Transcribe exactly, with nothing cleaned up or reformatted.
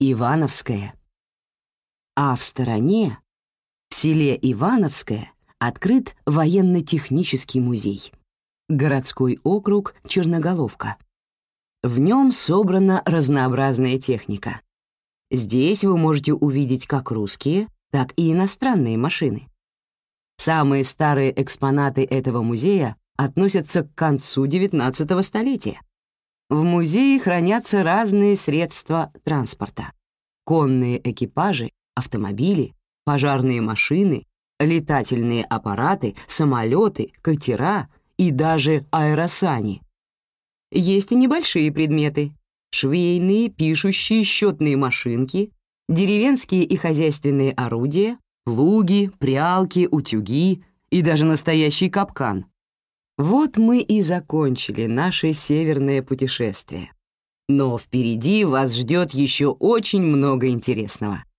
Ивановское. А в стороне, в селе Ивановское, открыт военно-технический музей. Городской округ Черноголовка. В нем собрана разнообразная техника. Здесь вы можете увидеть как русские, так и иностранные машины. Самые старые экспонаты этого музея относятся к концу девятнадцатого столетия. В музее хранятся разные средства транспорта: конные экипажи, автомобили, пожарные машины, летательные аппараты, самолеты, катера и даже аэросани. Есть и небольшие предметы: швейные, пишущие, счетные машинки, деревенские и хозяйственные орудия, плуги, прялки, утюги и даже настоящий капкан. Вот мы и закончили наше северное путешествие. Но впереди вас ждет еще очень много интересного.